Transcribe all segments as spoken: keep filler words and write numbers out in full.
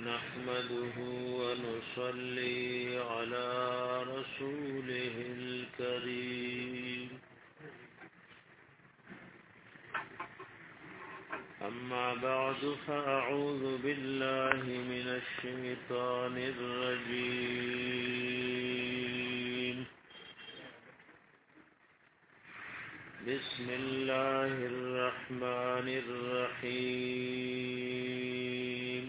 نحمده ونصلي على رسوله الكريم أما بعد فأعوذ بالله من الشيطان الرجيم بسم الله الرحمن الرحيم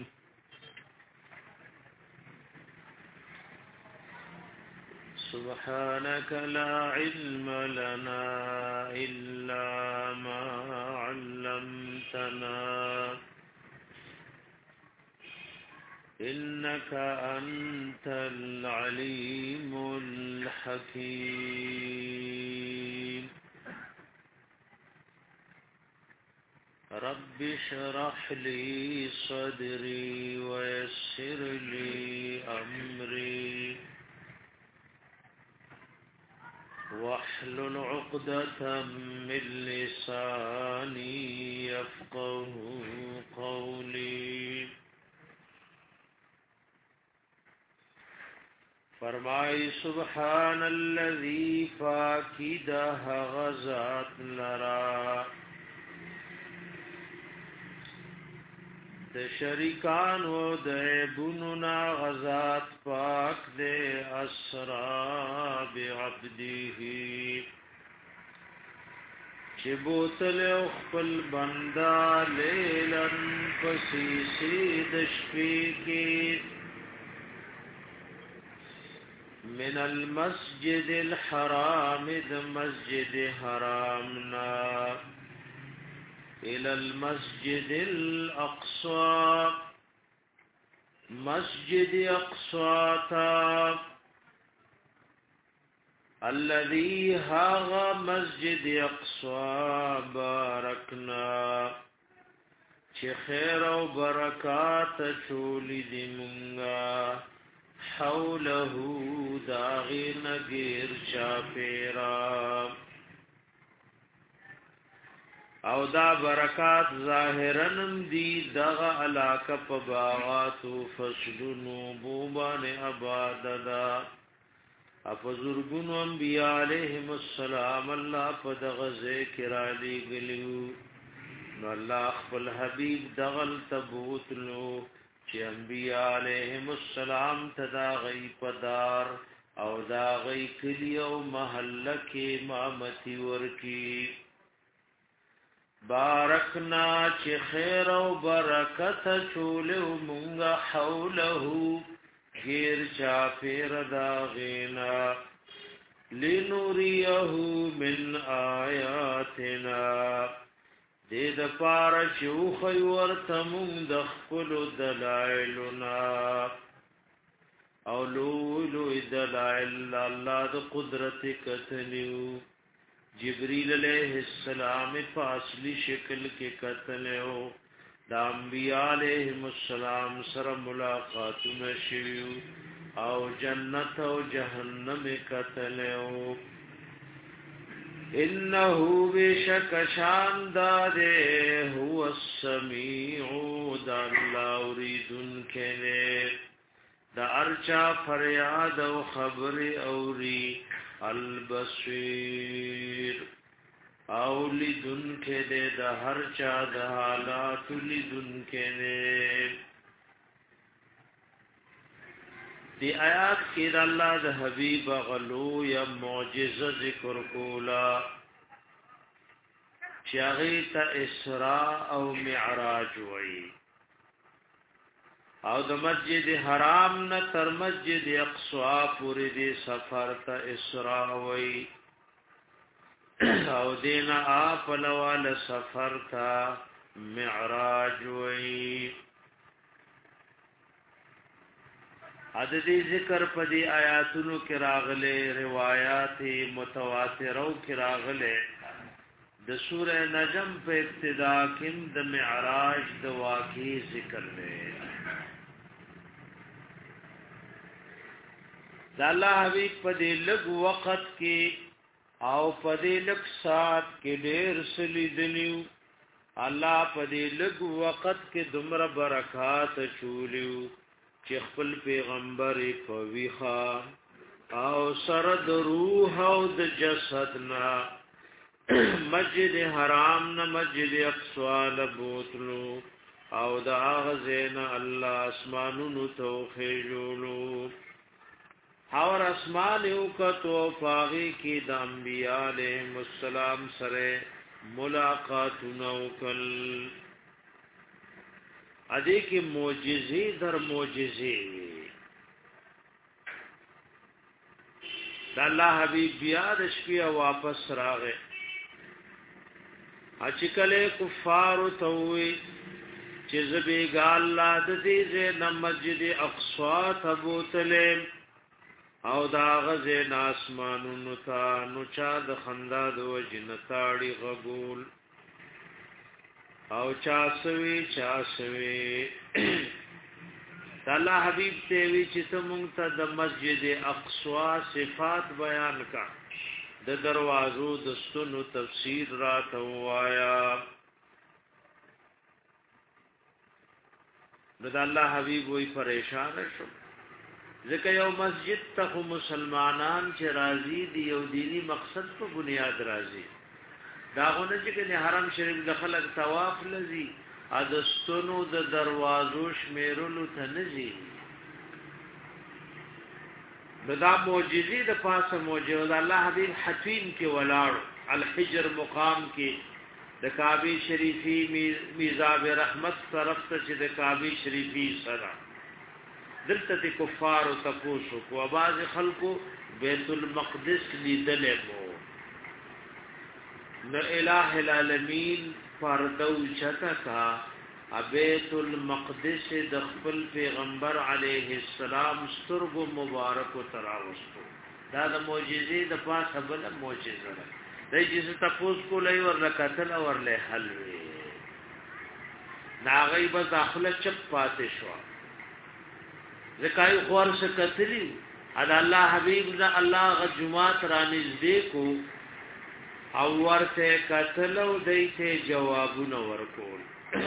سبحانك لا علم لنا إلا ما علمتنا إنك أنت العليم الحكيم رب اشرح لي صدري ويسر لي أمري واحلل عقدة من لساني يفقه قولي فرمائي سبحان الذي فاكده غزات لرا د شریکان و د عیبوننا غزات پاک دے اسرا بعبده چه بوتل اخپل بندا لیلن پسیسی دشپی کی من المسجد الحرام د مسجد حرامنا إلى المسجد الأقصى مسجد أقصى الذي هاغ مسجد أقصى باركنا چه خير و بركات چولی دی منگا حوله داغی نگیر چاپیرا او دا برکات ظاهرن دی دغه علاقه په باغات او فصلونو بوبان آباددا افزرګونو انبیاء علیهم السلام الله په دغه ذکر علی ګلیو نو الله خپل حبیب دغل تبوتلو چې انبیاء علیهم السلام تدا غی پدار او دا غی کلی او محله کې امامتی ورکی بارکنا چه خیر و برکت چولو منگا حوله غیر چاپیر داغینا لنوریه من آیاتنا دید پارا چوخی ورتمون دخپل دلائلنا اولولو دلائل اللہ دا قدرت کتلیو جبریل علیہ السلام فاصلی شکل کے قتل ہو دا انبیاء علیہ السلام سر ملاقات نشیو او جنت او جہنم قتل ہو انہو بشک شاندارے هو السمیع دا اللہ اوریدن کے لے دا ارچا فریاد او خبر اوری البصیر اولیدن کے دے دا ہر چا دا حالات لیدن کے دے دی آیات کی دا اللہ دا حبیب غلو یا معجزہ ذکر کولا چاغیتا اسراء او معراج وئی او د مسجد حرام نه تر مسجد اقصا پوری دی سفر ته اسراء وی او دین اپ لوال سفر ته معراج وی عددی ذکر پدی آیاتونو کې راغله روایت متواترو کې راغله د سوره نجم په ابتدا کې د معراج د واقعي ذکر لري دا الله حبیب په دې لږ وخت کې او په دې لږ سات کې ډېر سلی دنیو الله په دې لږ وخت کې دومره برکات چولیو چې خپل پیغمبر په ویخا او سره د روح او د جسد نه مسجد حرام نه مسجد اقصا لبوتلو او دا غزین الله اسمانونو توخیجولو اور اسمان یو کتو پاغي کی د انبیاء علیهم السلام سره ملاقات نوکل ادي کی معجزې در معجزې د الله حبیب بیا د شپې واپس راغې اچکله کفار توي چې زبېګا الله د دې د مسجد اقصا ته بوتلې او دا غزه ناسمانونو تا نو چا د خندا د وجنتاړي غغول او چا سوي چا سوي الله حبيب ته وی چې مونږ ته د مسجد اقصا صفات بیان کا د دروازو د ستونو تفسیر را توایا نو د الله حبيب وی پریشان شو ځکه یو مسجد ته مسلمانان چې راضي دي یو دینی مقصد په بنیاد راضي داغونه چې کنه حرم شریف د خلک طواف لذي ادستونو د دروازو شمیرلو ته نزي دا معجزې د پاسه معجزه الله حبيب حتیم کې ولاړ الحجر مقام کې د کعبه شریفي میزاب رحمت طرف ته چې د کعبه شریفي سره دلته د کفار او تپوسو کو आवाज خلقو بیت المقدس لیدل مو نو الہ العالمین فردو چتا کا بیت المقدس د خپل پیغمبر علیه السلام سترګو مبارک تراوستو دا د معجزې د پاسه بل معجزه ده دای چې تاسو کولای ورلکتل ورله حل وی ناغي به داخله چپ پاتې شو زکای خور څخه کتلی ادا الله حبیب ذا الله غ جمعات را نږدې کو او ورته کتلو دایته جوابونه ورکول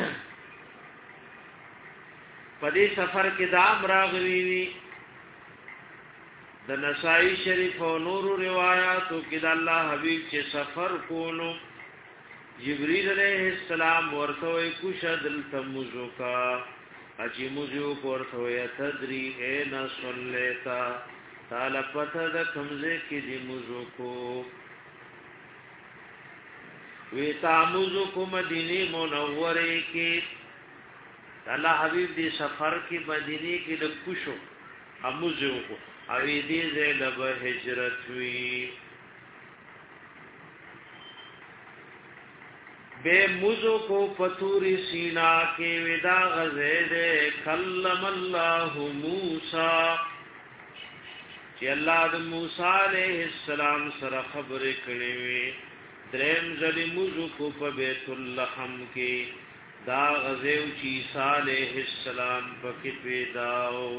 پدې سفر کې دا امراغوي وی د نسائی شریف او نور روایتو کې د الله حبیب چې سفر کولو جبرئیل علیہ السلام ورته وی کو شدل تمزو کا اچی مزو ورته وی تدری اين صلیتا تعالی پته د کمزه کې دی مزو کو وی تاموزو کو مدینه منوره کې الله حبیب دی سفر کې مدینه کې د کوشو اموزو کو او دې زله به هجرت وی بے موزو کو پتوری سینا کے ودا غزید کلم اللہ موسی چې الله د موسی علیہ السلام سره خبرې کړې وي دریم ځلې موزو کو په بیت اللحم کې دا غزیو چې عیسی علیہ السلام پکې پیداو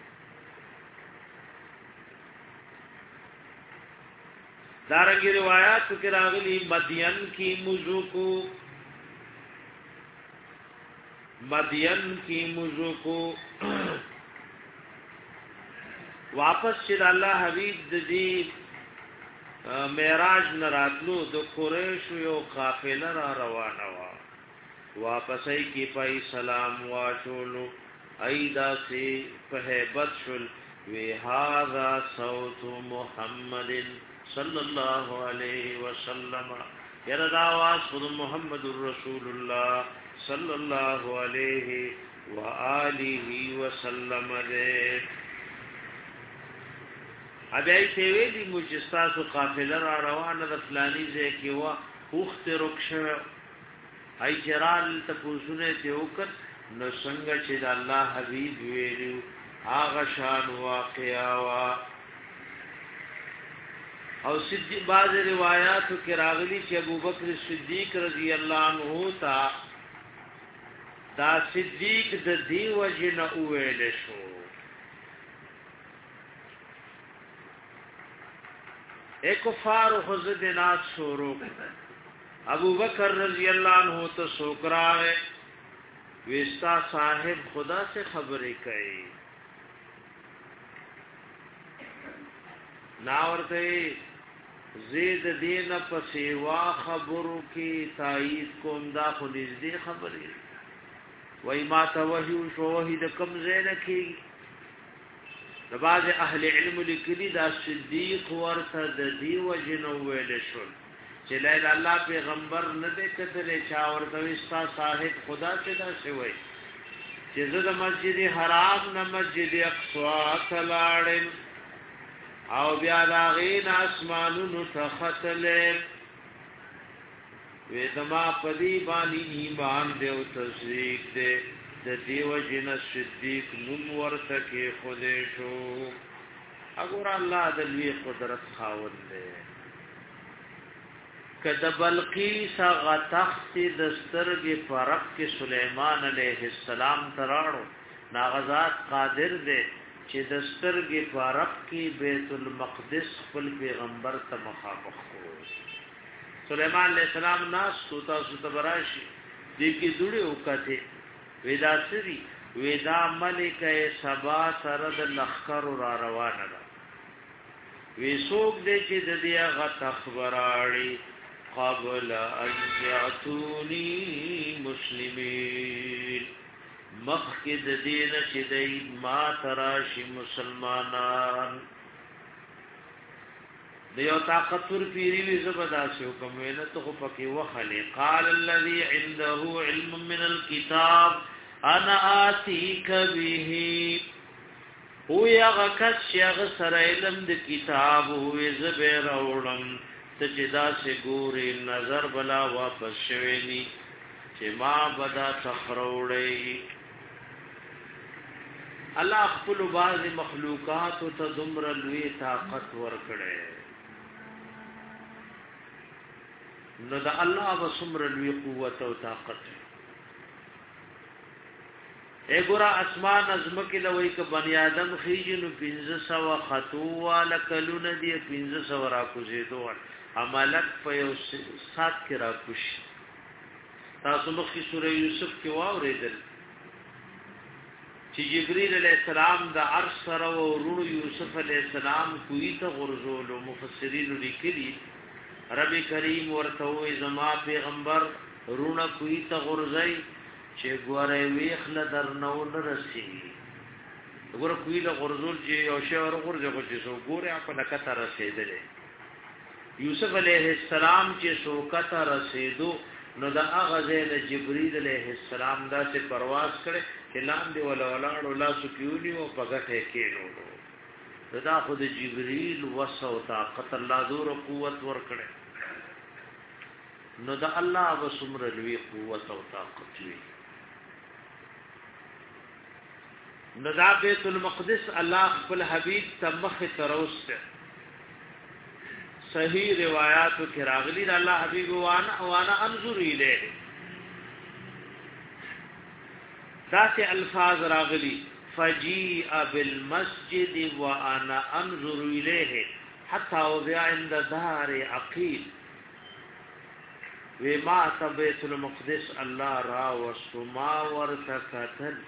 دارنگی روایات کی راغلی مدین کی موضوع کو مدین کی موضوع کو واپس چې الله حبیب د دې معراج نراتلو د قریش یو قافله را روانه وا واپس ای کی پای سلام واچولو ایدا سی فهبت شل وی هذا صوت محمد صلی اللہ علیہ وسلم یرا دا आवाज خود محمد رسول اللہ صلی اللہ علیہ وآلہ وسلم دے ابی ایسے ویلی مجستاس و قافلہ را روان دا فلانی زی کیوا خوخت رکشو ای جرال تپوزونه تیوکت نسنگ چید اللہ حبیب ویلیو آغا شان واقعاوا او صدیق بعض روایاتو کې راغلي چې ابوبکر صدیق رضی الله عنه تا دا صدیق د دی وجنه ویل شو ایک کفار خود ناس شروع ابوبکر رضی الله عنه ته سوکرا وستا صاحب خدا سے خبرې کوي نا ورته زید دین په سیوا خبرو کې تایید کوم دا خو دې خبرې وای ما توحی شو وحی د کم زین کې د باز اهل علم لیکلي دا صدیق ورته د دی وجنو ویل شو چې لا الله پیغمبر نه دې کتلې چا ورته استا صاحب خدا څخه دا شوی چې زه د مسجد حرام نه مسجد اقصا تلاړم او بیا دا غین اسمانونو تختلې وې دما پدی باندې ایمان دې او تصدیق دې د دیو جن صدیق نوم ورته کې خوده شو اگر الله د لوی قدرت خاوند دې کده بلقیس غ تخت د سترګې فرق کې سليمان عليه السلام تراړو ناغزاد قادر دې چې د سترګې فرق کې بیت المقدس خپل پیغمبر ته مخامخ کړو سليمان عليه السلام ناس سوتا سوتا براشي دې کې دوړې وکته ودا سری ودا ملکه سبا سره د لخر را روانه ده وی سوق دې چې د دې غ تخبراړي قبل ان یاتونی مسلمین مخکې د دین چې د ما تراشی مسلمانان دیو طاقتور پیری وی زبدا سو کوم نه ته پکې وخلې قال الذي عنده علم من الكتاب انا اتيك به هو يغكس شيغ سره علم د کتاب هو زبر اورم ته چې دا سه ګوري نظر بلا واپس شويني چې ما بدا تخروړې الله خپل باز مخلوقات ته دمر لوی طاقت ورکړي نو دا الله وسمر لوی قوت او طاقت اے ګورا اسمان ازمکه لوي ک بنی آدم خيجنو پنځه سو خطو والا کلون دی پنځه سو را کوزیدو عملک په یو سات کې را کوش تاسو مخکې سوره یوسف کې واورېدل چې جبرئیل علیہ السلام د عرش سره او ورونو یوسف علیہ السلام کوی ته غرزول او مفسرین لیکلي رب کریم ورته وې زما پیغمبر رونه کوی ته غرزای چې ګوره ویخله درنو نرسي ګوره کوی له غرزول چې او شی ور غرزه کو چې سو ګوره په لکته رسیدلې یوسف علیہ السلام چې سو کته رسیدو نو دا اغازه له جبرئیل علیہ السلام دا چې پرواز کړي چې لاندې ولا ولاړو لا سکیونی او پغټه کېنو دا خود جبرئیل وسو طاقت الله دور قوت ور کړي نو دا الله وسمر لوی قوت او طاقت وی نو دا بیت المقدس الله خپل حبیب تمخ تروسته صحیح روایات کې راغلي دا الله حبیب وانا وانا انظر الیه ذات الفاظ راغلي فجيء بالمسجد وانا انظر الیه حتى وضع عند دار عقيل وما تبيت المقدس الله را وسما ورتکتل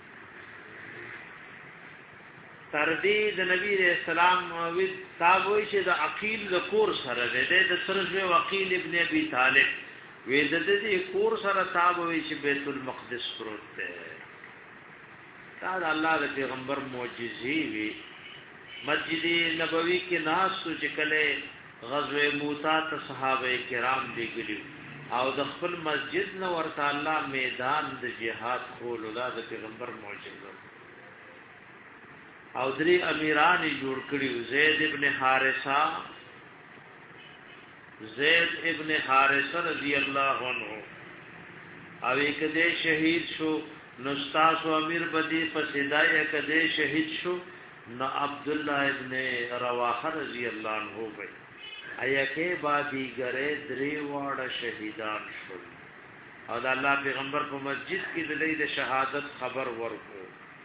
تردید نبی رسول الله و تابوی چې د عقیل د کور سره ده د سرجو عقیل ابن ابي طالب و د دې کور سره تابوی چې بیت المقدس پروت ده دا الله د پیغمبر معجزې وی مسجد نبوي کې ناس چې کله غزوه موسی ته صحابه کرام دی ګلو او د خپل مسجد نو ورته الله میدان د جهاد خول الله د پیغمبر معجزه او درې امیران جوړ کړي زید ابن حارثه زید ابن حارثه رضی الله عنه او یک دې شهید شو نو تاسو امیر بدی په صدای کده شهید شو نو عبد الله ابن رواحه رضی الله عنه وي ایا کې بادي ګره درې واړه شهیدان شو او د الله پیغمبر په مسجد کې د لید شهادت خبر ورکو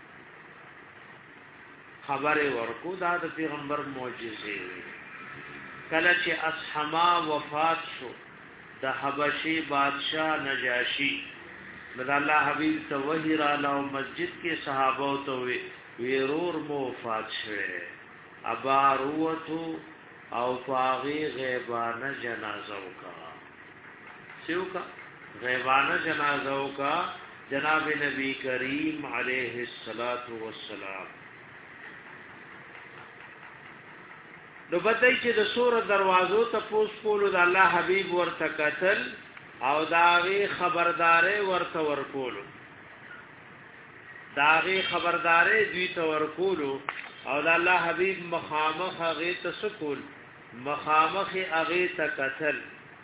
خبر ورکو دا د پیغمبر معجزه کله چې اصحما وفات شو د حبشي بادشاہ نجاشی د الله حبیب ته وحی را لاو مسجد کې صحابه ته وی ویرور مو وفات شوه اباروتو او فاغي غیبانه جنازه وکا سیوکا غیبانه جنازه وکا جناب نبی کریم علیہ الصلوۃ والسلام. نو بدای چې د سور دروازو ته پوس کولو د الله حبیب ورته قتل او داغي خبردارې ورته ورکولو داغي خبردارې دوی ته ورکولو او د الله حبیب مخامخ هغه ته سکول مخامخ هغه ته قتل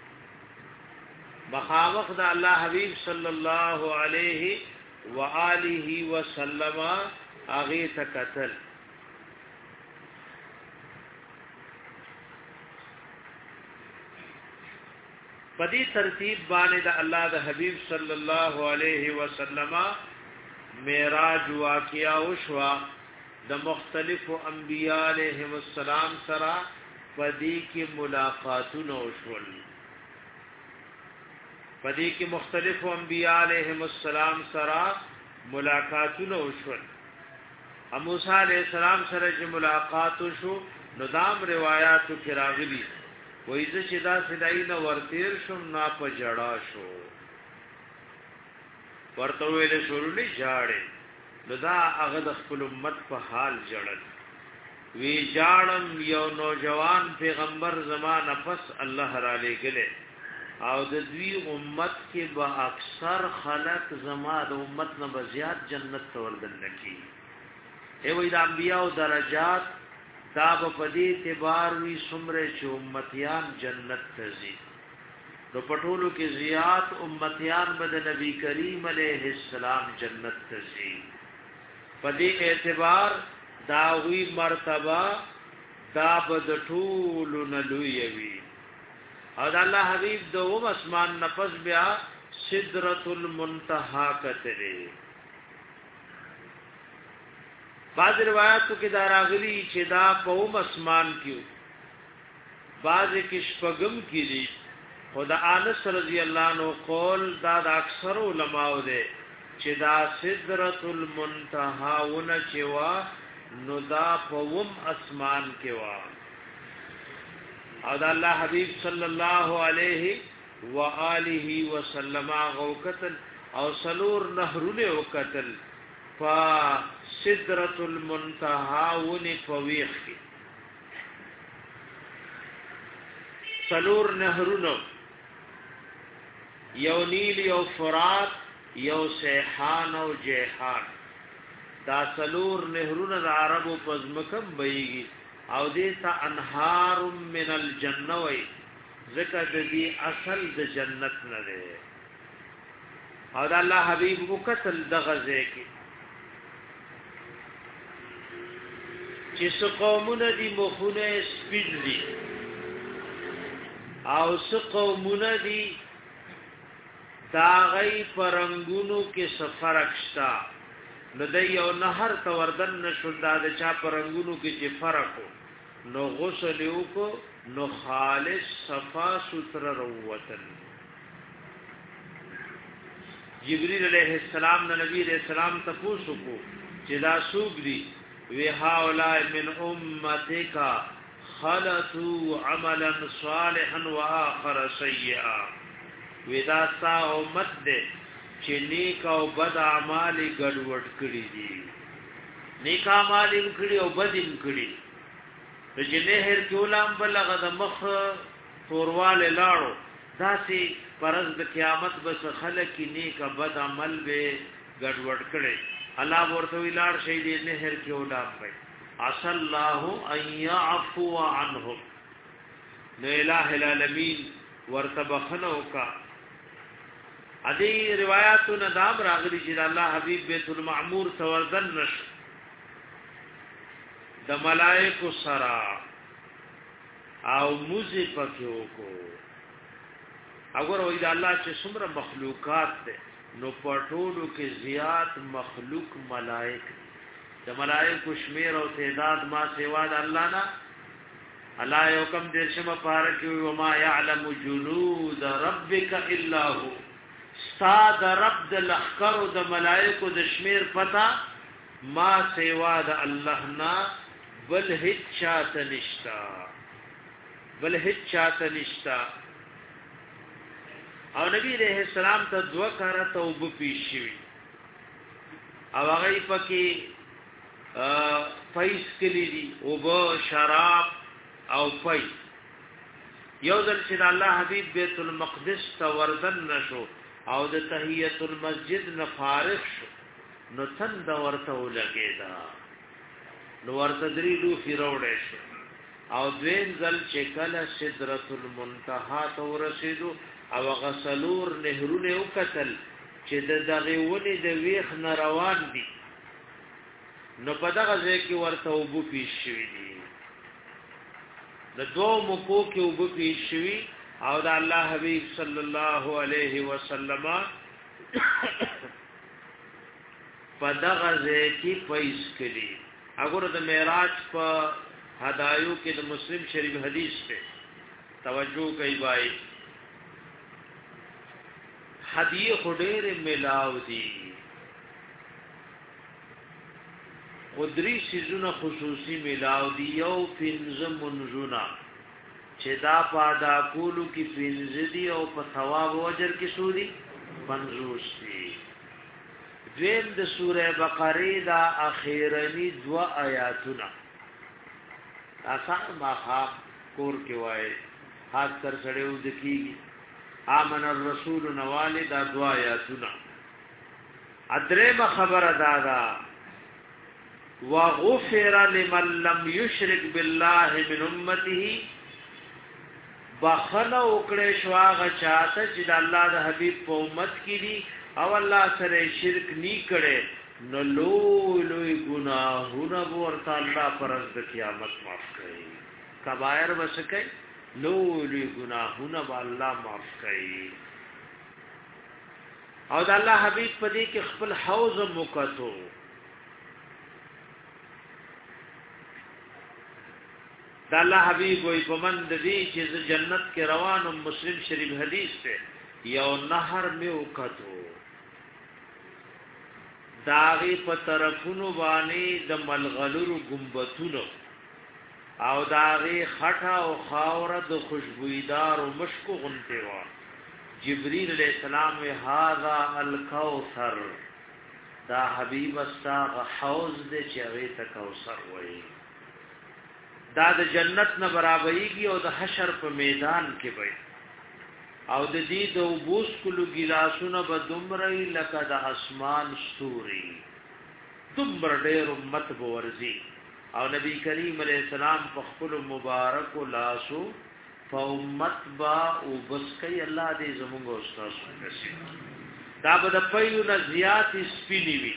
مخامخ د الله حبیب صلی الله علیه و آله وسلم هغه ته قتل. پدی ترتیب باندې د الله د حبیب صلی الله علیه وسلم معراج واقعا وشوا د مختلفو انبیاء علیهم السلام سره پدی کې ملاقاتونه وشول پدی کې مختلفو انبیاء علیهم السلام سره ملاقاتونه وشول. موسی علیہ السلام سره چې ملاقات وشو نو دام روایتو کې راغلي وایي چې دا سداینه ورتیر شم نا په جړا شو ورته ویل شروع نه جاړي نو دا هغه د خپل امت په حال جړل وی جاړم یو نوجوان پیغمبر زمانہ پس الله را لګله او د دوی امت کې با اکثر خلق زما د امت نه بزیات جنت توردن لکی ای وی د انبیاء درجات دا په دې اعتبار وی سمره چې امتیان جنت ته ځي نو پټولو کې زیات امتیان بد نبی کریم علیہ السلام جنت ته ځي په دې اعتبار دا وی مرتبه دا بد ټول نلوي وی او د الله حبیب دوم اسمان نفس بیا سدرۃ المنتہا کتره. بعض روایتو کې دا راغلي چې دا په اوم اسمان کې بعض کې شپږم کې دي خدا انس رضی الله عنه قول دا د اکثر علماء ده چې دا سدرۃ المنتہا ونه چې وا نو دا په اوم اسمان کې وا او دا الله حبیب صلی الله علیه و آله وسلم غوکتل او سلور نهرونه وکتل فا سدرۃ المنتہا ونی فویخ کی سلور نهرونو یو نیل یو فرات یو سیحان او جیحان دا سلور نهرونو د عربو پزمکم بیگی او دیتا انهار من الجنه وی ذکر دی اصل د جنت نه ده او د الله حبیب وکتل دغه کی چې څو قومونه دي مخونه سپین دي او څو قومونه دي دا غي پرنګونو کې سفر اکشتا نو د یو نهر توردن نشو دا د چا پرنګونو کې چې فرق نو غسل وکړو نو خالص صفا ستر روتن. جبريل علیہ السلام نے نبی علیہ السلام تاسو کو چې دا سوق دي وی هؤلاء من امتک خلطوا عملا صالحا واخر سيئا وی دا تا امت دې چې نیک او بد اعمال ګډوډ کړی دي نیک اعمال کړی او بد کړی د جنهر کولم بلغه د مخ تورواله لاړو داسي پرز د قیامت بس خلک نیک بد عمل به ګډوډ کړي الله ورته ویلار شي دې نهر کولم وي عسى الله ان يعفو عنهم لا اله العالمین ورته بخنو کا ادي روایتونه دام راغلي چې الله حبيب بیت المعمور توردن نش د ملائکه سرا او موزي پکيو کو اگر وې د الله چې څومره مخلوقات ده نو پټولو کې زیات مخلوق ملائک د ملائکه شمیر او تعداد ما سوا د الله نه الله یو کم دې شمه پارک او ما يعلم جنود ربك الا هو استاد رب د لخر د ملائکه د شمیر پتا ما سوا د الله نه بل هیڅ چاته نشتا بل هیڅ چاته نشتا او نبی علیہ السلام ته دوا کارا توبه پیش شوی او هغه پکې پیس کلی دي او به شراب او پي یو ځل چې الله حبيب بیت المقدس ته وردن نشو او د تحیت المسجد نه فارغ شو نو تند ورته ولګیدا نو ورته درې لو فیروړې شو او دویم ځل چې کله سدرۃ المنتهى ته ورسېدو او غسلور نهرونه وکتل چې د دغه ونی د ویخ نه روان دي نو په دغه ځای کې ورته وبو پیش شوی دي د دوه مکو کې وبو پیش شوی او د الله حبیب صلی الله علیه وسلم په دغه ځای کې پیش کړي اگر د معراج په هدايو کې د مسلم شریف حدیث ته توجه کوي بای هدیه خډېر ملاو دي قدری سيزونه خصوصي ملاو دي یو پنځه منځونه چې دا پادا کولو کې پنځه دي او په ثواب او اجر کې سوري پنځوس دي دویم د سوره بقره دا اخیرنی دوا آیاتونه آسان ما خام کور کې وای خاص کر سړیو دکیږي آمن الرسول نواله دا دوا آیاتونه ادرېما خبر دادا وغفر لمن لم يشرك بالله من امته بخنه وکړې شواغه چاته چې د الله د حبيب په امت کې دي او الله سره شرک نی کړي نو لوی لوی ګناهونه ورته الله پرز د قیامت معاف کړي کبایر وسکه لوی لوی ګناهونه به الله معاف کړي او د الله حبيب په دې کې خپل حوض مکتو د الله حبيب وي په من د دې چې جنت کې روانم مسلم شریف حدیث ته یو نهر می وکتو داغي په طرفونو باندې د ملغلرو گنبتونو او داغي خټه او خاوره د خوشبویدار او مشکو غنته وا جبريل عليه السلام وی هاذا الکوثر دا حبیب استاغ حوض دې چې هغه ته کوثر وایي دا د جنت نه برابرېږي او د حشر په میدان کې وي او د دې د وبوس کلو ګلاسونه به دومره لکه د اسمان ستوري دومره ډېر امت بورزي او نبی کریم علیہ السلام په خپل مبارک لاسو په امت با او بس کوي الله دې زموږ استاد نصیب دا به د پيو نه زیات سپینی وي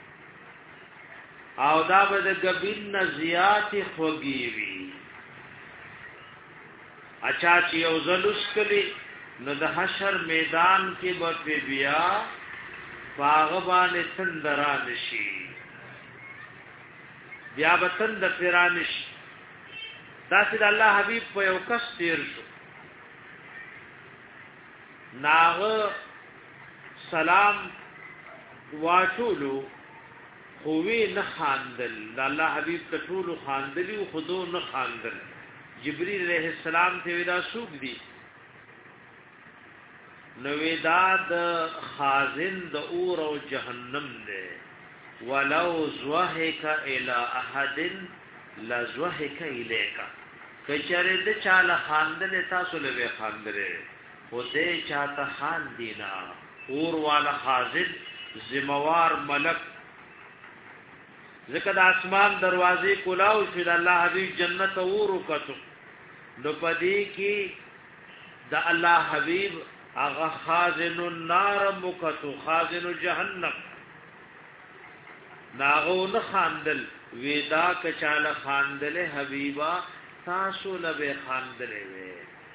او دا به د غبین نه زیات خوږی وي اچھا چې یو زلوس کلی نو د حشر میدان کې به بیا باغبان تندران شي بیا به تند فران شي دا چې الله حبيب په یو کس تیر شو ناغه سلام واچولو خووی نه خاندل الله حبيب ته ټول خاندلی او خودو نه خاندل جبريل عليه السلام ته ودا سوق دي نو ودا د خازن د اور او جهنم ده ولو زوهک الى احد لزوهک الیک کچره د چاله خاندل تاسو له خاندره خو دې چاته خان دینا اور والا خازن ذمہوار ملک ذکر د اسمان دروازې کولاو چې د الله حبيب جنت اور وکړو نو پدې کې د الله حبيب هغه خازن النار مکتو خازن جهنم ناغو نه خاندل ودا کچاله خاندل حبيبا تاسو له خاندل وي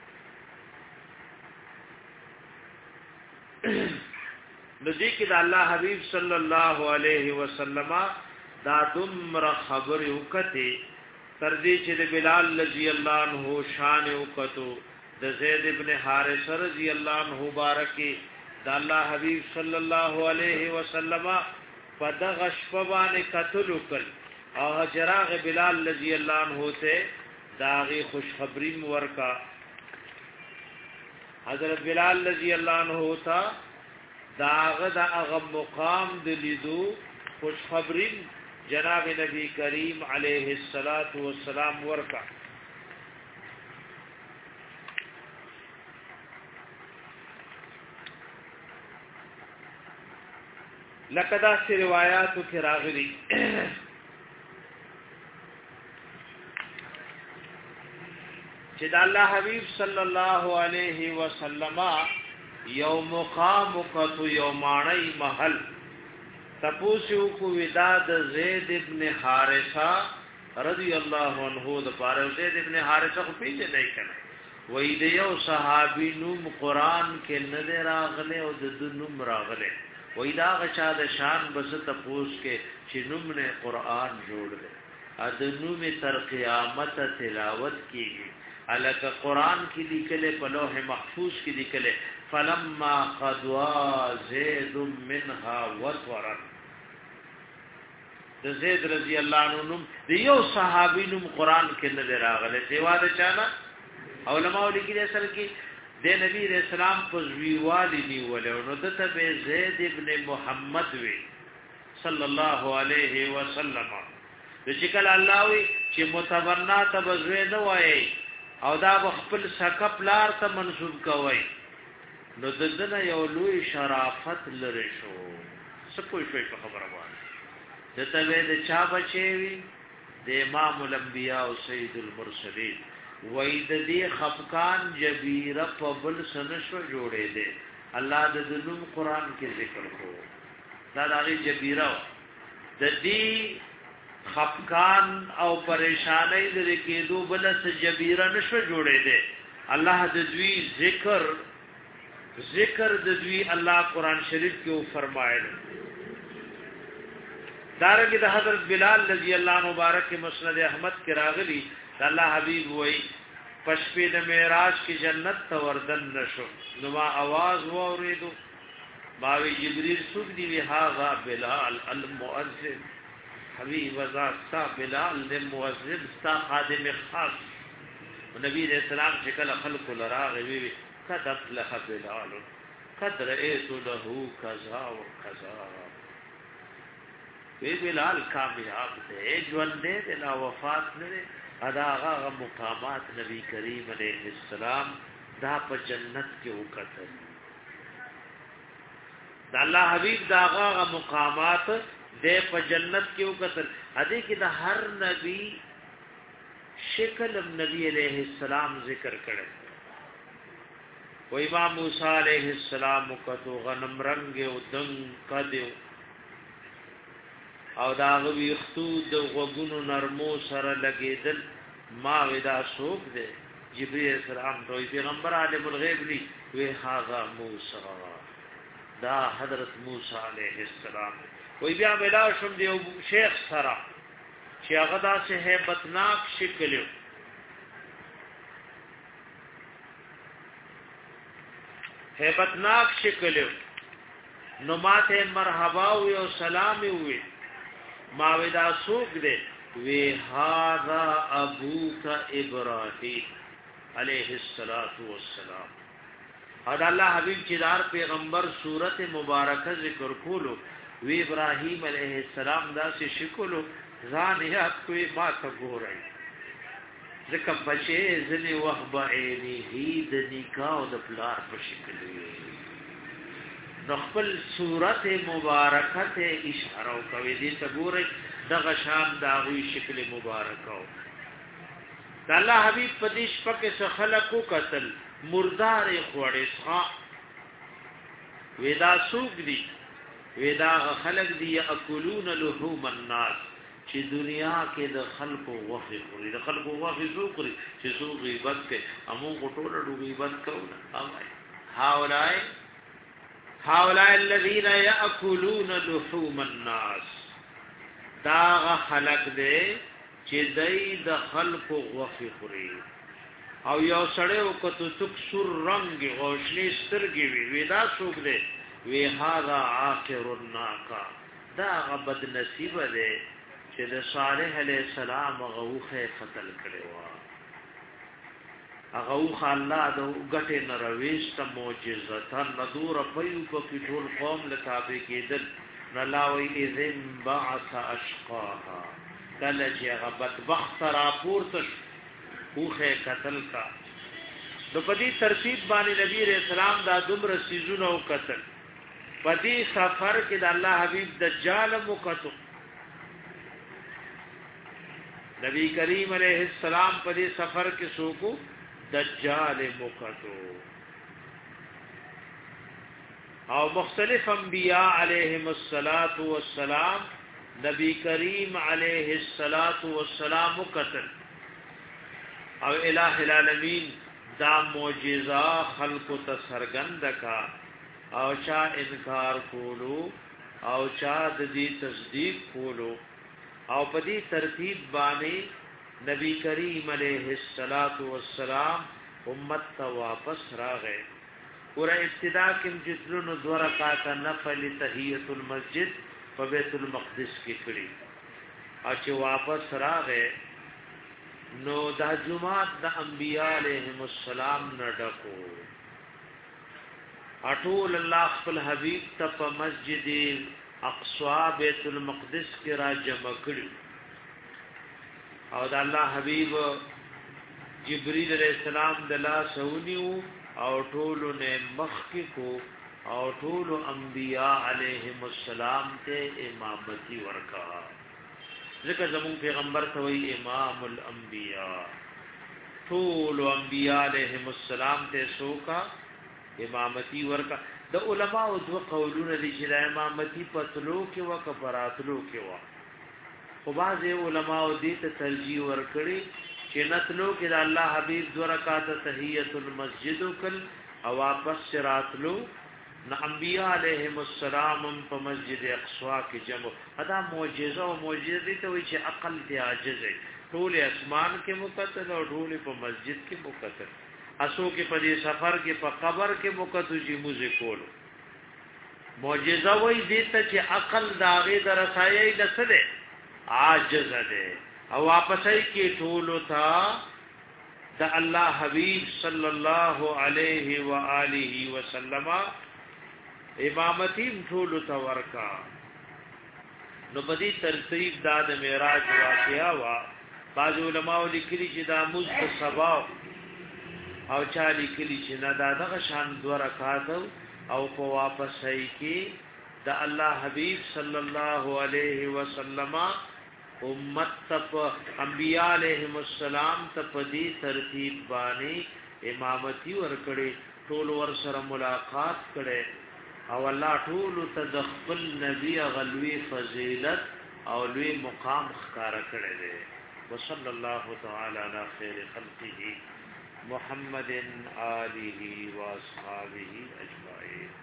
نو دې کې د الله حبيب صلی الله علیه وسلم دا دمر خبر وکته تر دې چې د بلال رضی الله عنه شان وکتو د زید ابن حارث رضی الله عنه مبارکي د الله حبيب صلی الله علیه وسلم په دغه شپه باندې قتل وکړ او چراغ بلال رضی اللہ عنہ ته داغي خوشخبری ورکا حضرت بلال رضی اللہ عنہ تا داغه دا هغه مقام د لیدو خوشخبری جناب نبی کریم علیه الصلاۃ والسلام ورکا لکدا سی روایاتو کی راغلی چې د الله حبیب صلی الله علیه وسلم یو مقام کتو یو مانی محل تپوسیو کو وداد زید ابن حارثہ رضی اللہ عنہ د پاره زید ابن حارثہ کو پیچھے نه کړه وې د یو صحابي نوم قران کې نه راغله او د نوم راغله وې دا غچا د شان بس تپوس کې چې نوم نه قران جوړ دے د نوم تر قیامت تلاوت کیږي الک قران کی لیکله په لوح محفوظ کی لیکله فلما قضوا زید منها وطرا د زید رضی الله عنه د یو صحابی نوم قران کې نه راغله سیوا د چانا علماء لیکلي سره کې د نبی رسول الله په ویوالي نیولې نو د ته زید ابن محمد وی صلی الله علیه وسلم د شکل الله وی چې متبرنا تبزوی نه وای او دا خپل سکپ لار ته منسوب کوي نو ددنه یو لوی شرافت لري شو سپوږی شوي په خبره وایي دته د چا بچي وي د امام الانبیاء او سید المرسلین وای د دې خفقان جبیره په بل سنشو جوړې دي الله د دنوم قران کې ذکر کو دا د جبیره د دې خفقان او پریشانی لري کېدو بل څه جبیره نشو جوړې دي الله د دوی ذکر ذکر د دوی الله قران شریف کې فرمایل دارنګه د حضرت بلال رضی الله عنه مبارک مسند احمد کې راغلی د الله حبیب وای پښپې د معراج کې جنت ته وردن نشو نو ما आवाज وریدو باوی جبريل سوق دی وی هاغه بلال المؤذن حبیب ذات تا بلال د مؤذن تا خادم خاص نبی رسول الله چې کله خلق لراغ وی قد افلح بلال قد رأيت له كذا وكذا وی بلال کامیاب دے ژوند دے لا وفات نه ادا هغه مقامات نبی کریم علیہ السلام دا په جنت کې وکړل دا الله حبیب دا هغه مقامات دے په جنت کې وکړل ادي کې د هر نبی شکل نبی علیہ السلام ذکر کړل و امام موسی علیہ السلام کتو غنم رنگ او دنگ کدیو او داغو ویختو د غوګونو نرمو سره لګیدل ما ودا سوق دے جبرئیل السلام دوی پیغمبر عالم الغیب لی وی هاغا موسی دا حضرت موسی علیہ السلام وی بیا ملا شم دیو شیخ سره چې هغه داسې هیبتناک شکل هیبتناک شکل نو ماته مرحبا وی او سلام وی ما ودا سوق دے وی هذا ابوک ابراهیم علیہ الصلوۃ والسلام اور الله حبیب چدار پیغمبر صورت مبارکه ذکر کولو وی ابراهیم علیہ السلام دا سے شکلو ځان یې کوئی ما ته ګورای ځکه بچې ځنی وخت بعینی هی د نکاح او د پلار په شکل وی د خپل صورت مبارکه ته اشاره کوي دې ته ګورئ د غشام داوی شکل مبارکه او د الله حبیب په دې شپه کې خلقو قتل مردار خوړې ښا ودا سوق دي ودا خلق دي یاکلون لحوم الناس چې دنیا کې د خلقو وفي خوري د خلقو وفي سوقري چې سوق غیبت کې امو غټوله ډوبې غیبت کوله هاولای هؤلاء الذين ياكلون لحوم الناس دا خلق دې چې دای د خلق غوخي خوري او یو سړی وکړو څوک سور رنگ غوښنی سترګي وی ودا څوک دې وی هاذا عاقر الناقه دا غبد نصیب دې چې چې د صالح علیہ السلام غوخه قتل کړي و هغه خو الله د غټه نرويست معجزه نذور پيو په ټول قوم لتابع کېدل نلاوي اذن بعث اشقاها کله چې هغه بدبخت را پورته خوخه قتل کا نو په دې ترتیب باندې نبی رسول الله دا دومره سيزونه او قتل په دې سفر کې د الله حبيب دجال مقتل نبی کریم علیہ السلام په دې سفر کې سوکو دجال مقتل او مختلف انبیاء علیہم الصلات والسلام نبی کریم علیہ الصلات والسلام قتل او الہ العالمین دا معجزہ خلق تسرگند کا او چا انکار کولو او چا د دې تصدیق کولو او په دې ترتیب باندې نبی کریم علیہ الصلات والسلام امت ته واپس راغې اور ابتدا کې جتلونو دو رکعات نفل تحیۃ المسجد په بیت المقدس کې کړی او چې واپس راغې نو دا جمعات د انبیاء علیهم السلام نه ډکو اټول الله خپل حبیب ته په مسجد اقصا بیت المقدس کې را جمع کړی او د الله حبیب جبرئیل علیہ السلام د لا سونیو او ټولو نه مخکې کو او ټولو انبیاء علیهم السلام ته امامتی ورکا ځکه زمون پیغمبر ته وی امام الانبیاء ټولو انبیاء علیهم السلام ته سوکا امامتی ورکا د علماء او دو قولونه دي چې د امامتی پتلو کې وک پراتلو کې وا خو باز علماء دې ته ترجیح ورکړي چې نتلو کې د الله حبیب دو رکعات تحیۃ المسجد کل او واپس راتلو نو انبیاء علیهم السلام په مسجد اقصا کې جمع ادا معجزه او معجزه ته وي چې عقل دی عاجز دی ټول اسمان کې مقتل او ټول په مسجد کې مقتل اسو کې په دې سفر کې په قبر کې مقتل چې موزه کول معجزه وای دې ته چې عقل داغه درسایي نسله عاجز دی او واپس کې ټول تا د الله حبیب صلی الله علیه و آله وسلم امامتی ټول تا ورکا نو په دې ترتیب دا د معراج واقعا وا بعض علماء لیکلي چې دا موږ په سبا او چا لیکلي چې نه دا دغه شان دوه رکعات او په واپس کې د الله حبیب صلی الله علیه وسلم امت تپ انبیاء علیہم السلام تپ دی ترتیب باندې امامتی ورکړي ټول ور سره ملاقات کړي او الله ټول تدخل نبی غلوی فضیلت او لوی مقام ښکارا کړي دي وصلی الله تعالی علی خیر خلقه محمد آله و اصحابہ اجمعین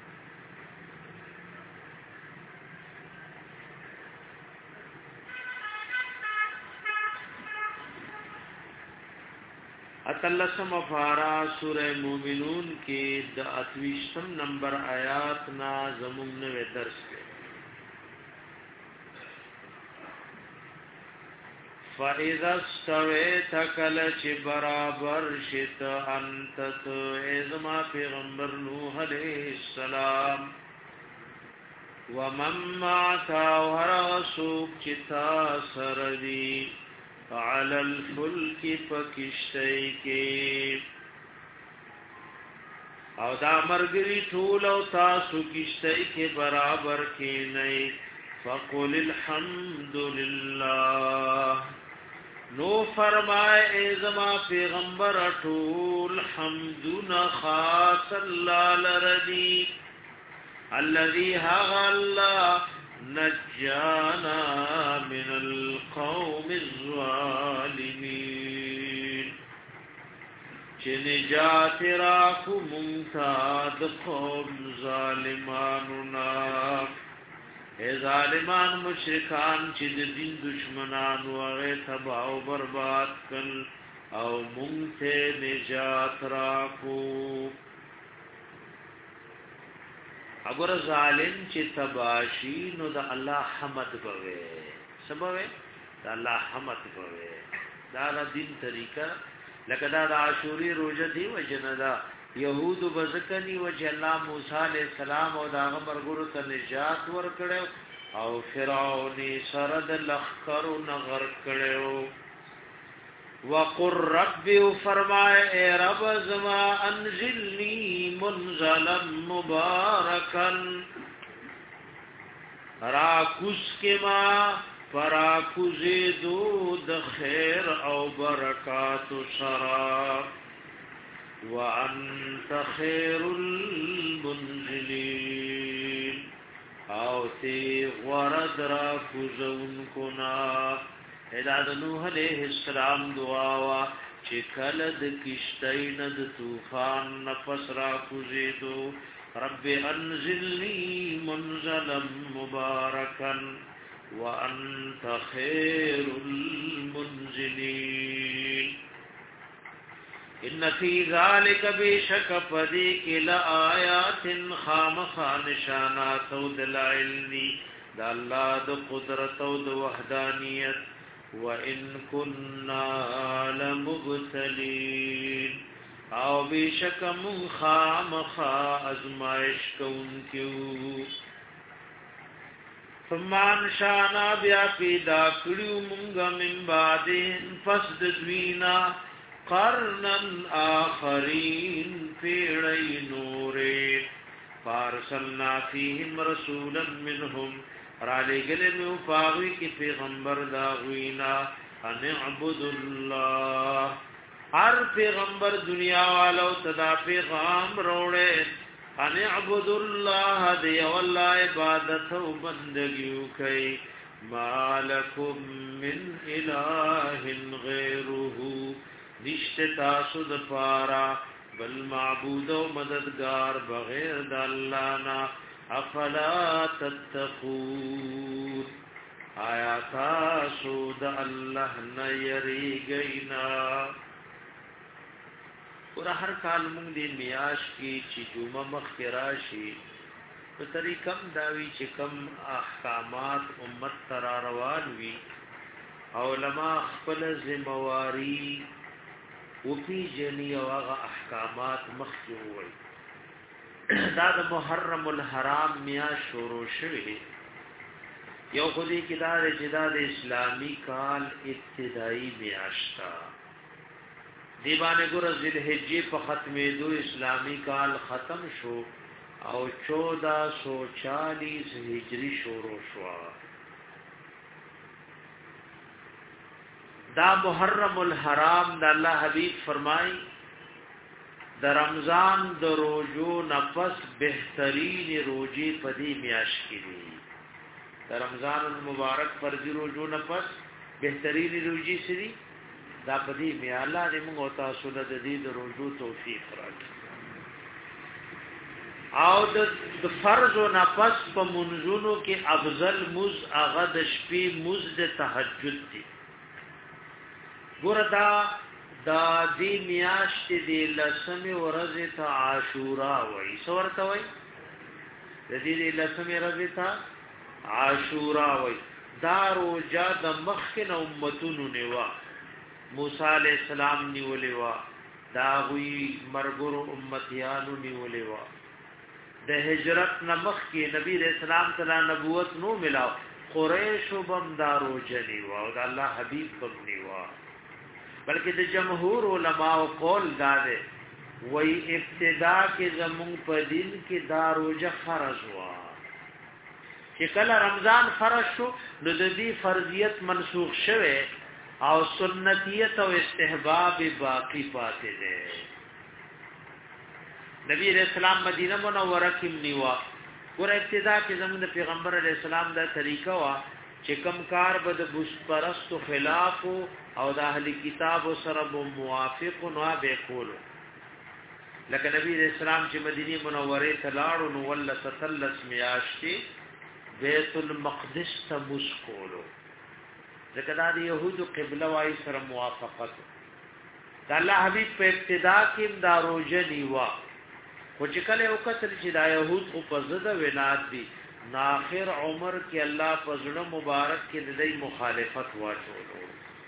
اتلسم فارا سورہ مومنون کې د اتویشتم نمبر آیات نا زمون نوے درس کے فَإِذَا اسْتَوَيْتَ كَلَّ بَرَابَرْ شِتَ أَنْتَ اِذْمَا پیغمبر نوح علیہ السلام وَمَن مَّعَكَ وَرَسُوكَ چِتَا سَرَدِي عَلَى الْفُلْكِ پکشتئی کې او دا مرګري ټول او تاسو کشتئی کې برابر کې نه فقل الحمد لله نو فرمائے ازما پیغمبر ټول حمدنا خاص الله لردی الذي هغلا نجانا من القوم الظالمين چې نجات راکو ممتاد قوم ظالمانو نا اے ظالمان مشرکان چې د دین دشمنان وغه تباہ او برباد کړ او مونږ ته نجات راکو اگر ظالم چې تباشی نو د الله حمد بوي سبوي دا الله حمد کوي دا د دین طریقه لکه دا د عاشوري روزه دی وجندا يهود بزکنی وجه الله موسی عليه السلام او دا مرګورو ته نجات ورکړو او فرعون سرد لخر نغر کړو وقر رب فرمائے اے رب زما انزلنی منزلا مبارکا راکوس کے ما فراکوزی دود خیر او برکات سرا وانت خیر المنزلین او تی غرد راکوزون کنا ادا نوح علیہ السلام دعا وا چې کله د کشتین د طوفان نفس را کوزیدو رب انزلنی منزلا مبارکا وانت خیر المنزلین ان فی ذلک بشک فدیک لآیات خامخا نشانات و دلائلنی دا اللہ دا قدرت و دا وحدانیت وَإِن كُنَّا لَمُبْتَلِينَ او بیشک من خامخا ازمائش کون کیو ثم انشانا بیا پیدا کړیو مونږه من بعدین فسد دوینا قرنن آخرین پیړی نورې فارسلنا فیهم رسولا منهم را لګلې نو پاوی کې پیغمبر دا غوینا ان عبد الله هر پیغمبر دنیا والو تدا پیغام روړې ان عبد الله دی والله عبادت او بندګي کوي مالکم من اله غیره نشته تاسو د پارا بل معبود او مددگار بغیر د الله نه افلا تتقون آیا تاسو د الله نه یریږئ ور هر کال موږ دې میاش کې چې جمعه مخ راشي په طریقم داوی چې کم احکامات امت تر روان وي علماء خپل ذمہواری او پی جنی او هغه احکامات مخ کې وي دا د محرم الحرام میا شروع شوه یو خودی کې دا د جداد اسلامی کال ابتدائی میاشتا دیوانه ګور ذل حجې په ختمې دو اسلامی کال ختم شو او چودہ سو چالیس هجری شروع شو دا محرم الحرام د الله حبیب فرمای د رمضان د روزو نفس بهترین روزي پدی میاش کی دي د رمضان المبارک فرضی روزو نفس بهترین روزي سری دا پدی می الله دې موږ تاسو له دې د روزو توفیق راکړي او د فرض او نفس په منځونو کې افضل مز هغه د شپې مز د تهجد دي ګوردا دا دی میاشت دی لسمی ورځ ته عاشورا وای سورته وای د دې لسمی ورځ ته عاشورا وای دا روزه د مخکې امتونو نیوا موسی علیہ السلام نیولې وا دا وی مرګرو امتیانو نیولې وا د هجرت نمخ کې نبی رسول الله تعالی نبوت نو ملاو قریش بم دا روزه نیوا او د الله حبیب بم نیوا بلکې د جمهور علما او قول دا ده وای ابتدا کې زمون په دین کې دا روزه فرض وا چې کله رمضان فرض شو نو د دې فرضیت منسوخ شوه او سنتیت او استحباب باقی پاتې ده نبی رسول الله مدینه منوره کې نیوا ور ابتدا کې زمون د پیغمبر علی السلام دا طریقه وا چې کم کار به د بت پرستو خلاف او د اهلی کتاب سره موافق نو به کول لکه نبی رسول الله چې مدینه منوره ته لاړو نو ول تسلس میاشتي بیت المقدس ته مسکولو ځکه دا د يهودو قبله وای سره موافقت د الله حبيب په ابتدا کې دا روزه نیوا خو چې کله وکړل چې دا يهود خو په زده ولادت دي ناخر عمر کې الله پزړه مبارک کې د دې مخالفت واچولو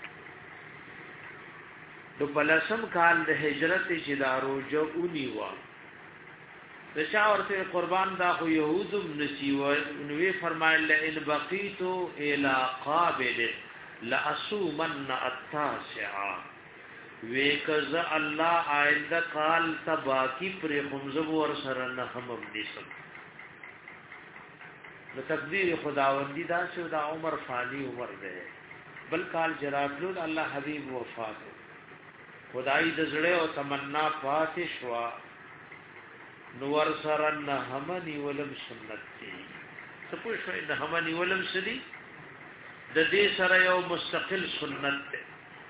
د بلسم کال د هجرت چې دا روزه اونی و د چا ورته قربان دا خو يهودم نسیو نوې فرمایله ان بقیتو الى قابل لاسومن التاسعه وکز الله آینده قال تباکی پر خمزه ور سره نه هم نسب د تقدیر خداوندی دا شو دا عمر فانی عمر ده بل کال جراتلو الله حبیب وفات خدای د زړه او تمنا پاتې شو نور سره نه هم نی ولم سنت دي څه پوه شوي نه هم نی ولم سدي د دې سره یو مستقل سنت ده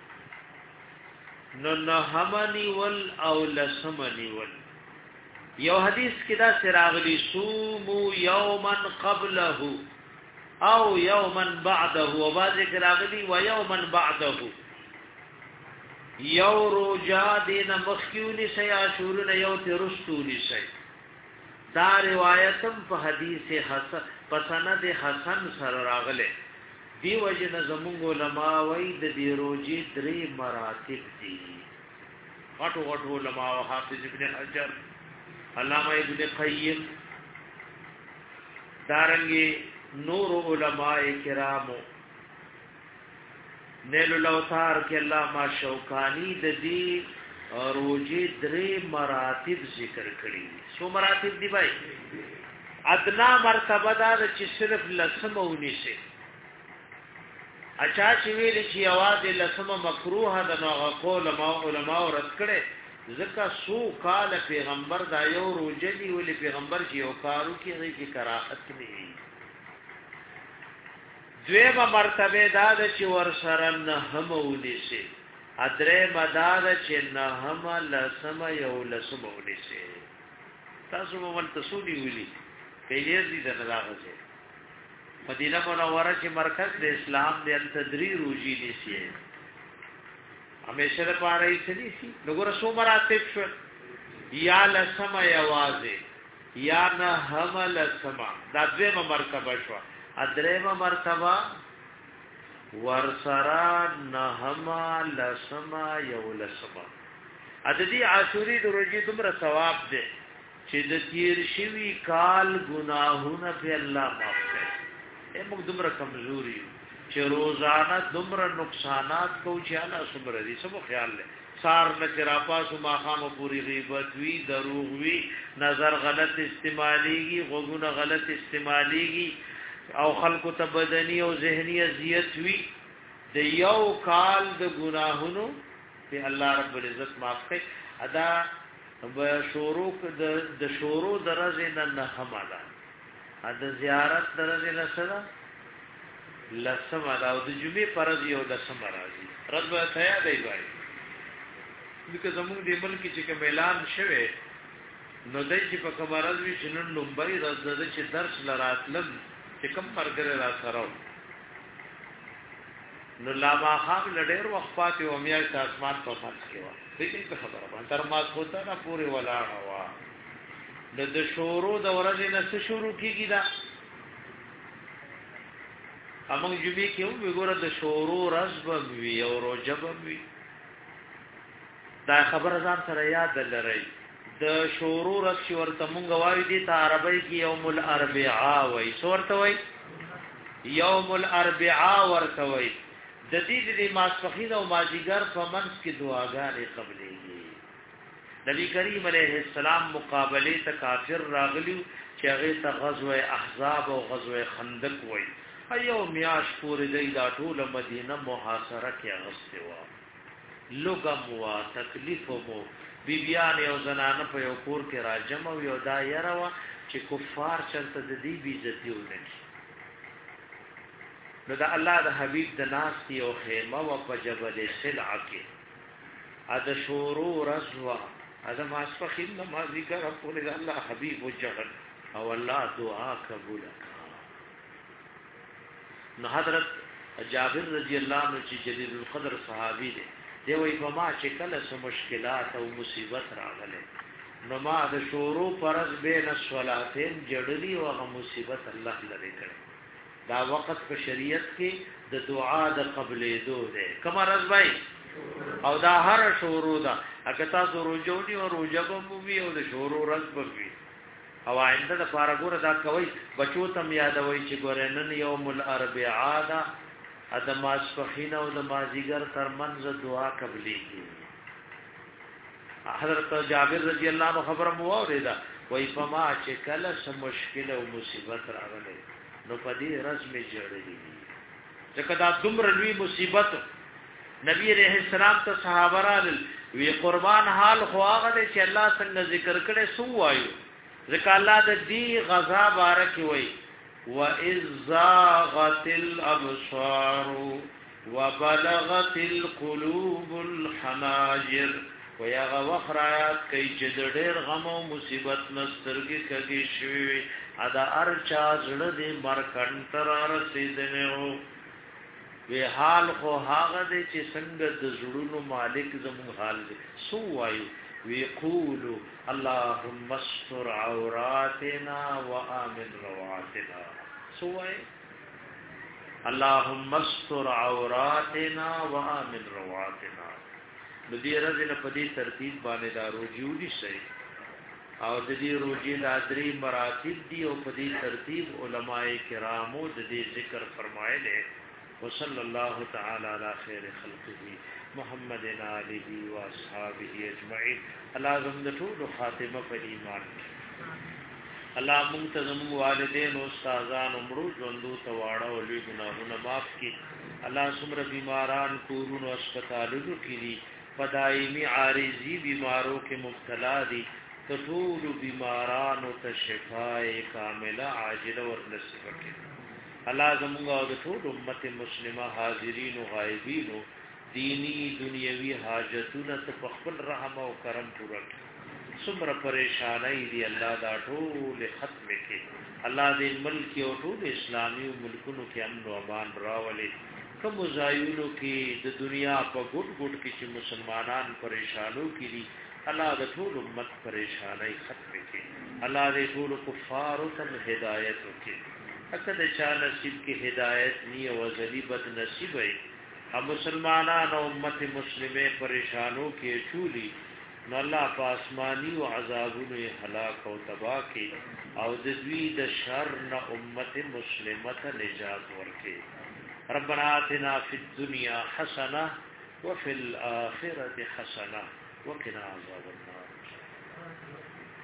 نو نه هم نی ول او لسمنی ول یو حدیث کې دا سراغلی صومو یوما قبله او یوما بعده و بعض کراغلی و یوما بعده یو روجا دین مخیونی سی عاشورن یو ترستونی سی دا روایتم په حدیث حسن پسند حسن سر راغله دی وجه زمونږ علماء وای د دې روجي درې مراتب دي غټو غټو علماء او حافظ ابن حجر علامہ ابن قیم دارنگی نور علماء کرامو نیل الاوتار کے علامہ شوکانی ددی روجی درې مراتب ذکر کړي سو مراتب دی بھائی ادنا مرتبه دا چې صرف لسمونی سے اچھا چې ویل چې आवाज لسمه مکروه ده نو قول علماء رد کړي ځکه سو کال پیغمبر دا یو روزنی ولی پیغمبر چې یو کارو کې هغه کې کراهت نه دویمه مرتبه دا چې ور سره نه هم ونی سي ادره مدار چې نه هم لسم یو لسم ونی سي تاسو مول تسودی ویلي کله دې دا راغله مدینه منوره چې مرکز د اسلام د تدری روزي دي سي همیشه لپاره یې سړي سي وګوره سو مراتب شو یا لسم یوازه یا نه هم لسم دا دویمه مرتبه شو ادریمه مرتبه ورسرا نه هم لسم یو لسم عددی عاشوری د روزي دومره ثواب ده چې د تیر شوی کال گناهونه په الله معاف کړي موږ دومره کمزوري چې روزانه دومره نقصانات کو چې الله صبر دي سبو خیال لې سار نه چراپاسو ماخامو پوری غیبت وی دروغ وی نظر غلط استعماليږي غوګونه غلط استعماليږي او خلق ته بدني او ذهني اذیت وی د یو کال د ګناهونو په الله رب العزت معاف کړي ادا به شروع د د شروع درجه نه نه هماله ادا زیارت درجه نه سره لسم او د جمعې فرض یو لسم راځي رد به تیا دی وای دغه زموږ د ملک چې کوم اعلان شوه نو دای چې په کمرز وی شنن لومبای راځي چې درس لراتلم چې کوم پرګره را سره نو لا ما خام لډیر وخت پاتې او میا د اسمان په فرض کې و دې څه خبره باندې تر ما کوته نه پوره ولاړه وا د د شورو د ورځې نه څه شروع کیږي دا امون جمعې کې وګوره د شورو رزب وی او روجب وی دا خبره ځان سره یاد لرئ د شورو رز ورته مونږ وایو دي ته عربی کې یوم الاربعاء وای څورته وای یوم الاربعاء ورته وای د دې د ماسپخین او ماجیګر په منځ کې دعاګانې قبلېږي نبی کریم علیه السلام مقابله ته کافر راغلیو چې هغه ته غزوه احزاب او غزوه خندق وای ایو میاش پورې دی دا ټول مدینه محاصره کې اغسته و لوګم وا تکلیف مو بیبیان یو زنانه په یو کور کې راجم او یو دایره وا چې کفار چرته د دې بي عزت ونکړي نو دا الله د حبيب د ناس یو خیمه او په جبل سلع کې اده شورو رزوا اده ماسفخین نمازی ګر په الله حبيب وجهل او الله دعا قبول نو حضرت جابر رضی الله عنه چې جلیل القدر صحابي دی دی وی په ما چې کله سم مشکلات او مصیبت راغله نو ما د شورو پرز بین الصلاتین جړلی او هغه مصیبت الله لری کړ دا وخت په شریعت کې د دعا د قبلې دو ده کما رز بھائی او دا هر شورو دا اګه تاسو روجونی او روجبو مووی او د شورو رز بوي او آینده د پارګور دا کوي بچو تم یادوي چې ګورنن یوم الاربعاء دا ادم اسفخین او د مازیګر ترمنځ دعا قبلېږي حضرت جابر رضی الله عنه خبره مو اوریدا وای فما چې کله سم مشکل او مصیبت راغله نو پدې رسم جوړېږي ځکه دا دومره لوی مصیبت نبی رحم السلام ته صحابه را وی قربان حال خو هغه چې الله څنګه ذکر کړي سو وایو ځکه الله د دې غزا بارک وای وَإِذْ زَاغَتِ الْأَبْصَارُ وَبَلَغَتِ الْقُلُوبُ الْحَنَاجِرَ وَيَغَ وَخْرَيَاتْ كَيْ جَدْ ډېر غم او مصیبت نسترګي کږي شوي ادا ارچا زړه دې مرکن تر رسیدنه وی حال خو هغه دې چې څنګه د زړونو مالک زموږ حال دې سو وایو وی قولوا اللهم استر عوراتنا وآمن رواتنا سو وایو اللهم استر عوراتنا وآمن رواتنا د دې رزنه په دې ترتیب باندې دا روجودي شي او د دې روجي لادري مراتب دي او په دې ترتیب علماء کرامو د دې ذکر فرمایله وصلى الله تعالى على خير خلقه محمد آله واصحابه اجمعين الله زموږ ټول خاتمه په ایمان الله منتظم والدین او استادان عمرو ژوندو تواړه او لوی ګناهونه معاف کړي الله سمره بیماران کورونو هسپتالونو کې دي پدایمی عارضی بیماروں کے مبتلا دی تطول بیماران و تشفاء کاملہ عاجل و نصیب کی اللہ زمونگا و ټول امت مسلمہ حاضرین و غائبین و دینی دنیاوی حاجتون تفخبل رحم و کرم پورا کی سمر پریشانی دی اللہ دا ټول ختم کی اللہ دے ملک و ټول اسلامی و ملکونو کی امن و امان راولی کم زایونو کې د دنیا په ګډ ګډ کې چې مسلمانان پریشانو کې دي الله د ټول امت پریشانای ختم کړي الله دې ټول کفار ته هدایت وکړي اکه د چا نصیب کې هدایت نی او ذلی بد نصیب وي هم مسلمانان او امت مسلمه پریشانو کې چولی نو الله په آسمانی او عذابونو هلاک او تباہ کړي او د دوی د شر نه امت مسلمه ته نجات ورکړي ربنا آتنا في الدنيا حسنة وفي الآخرة حسنة وقنا عذاب النار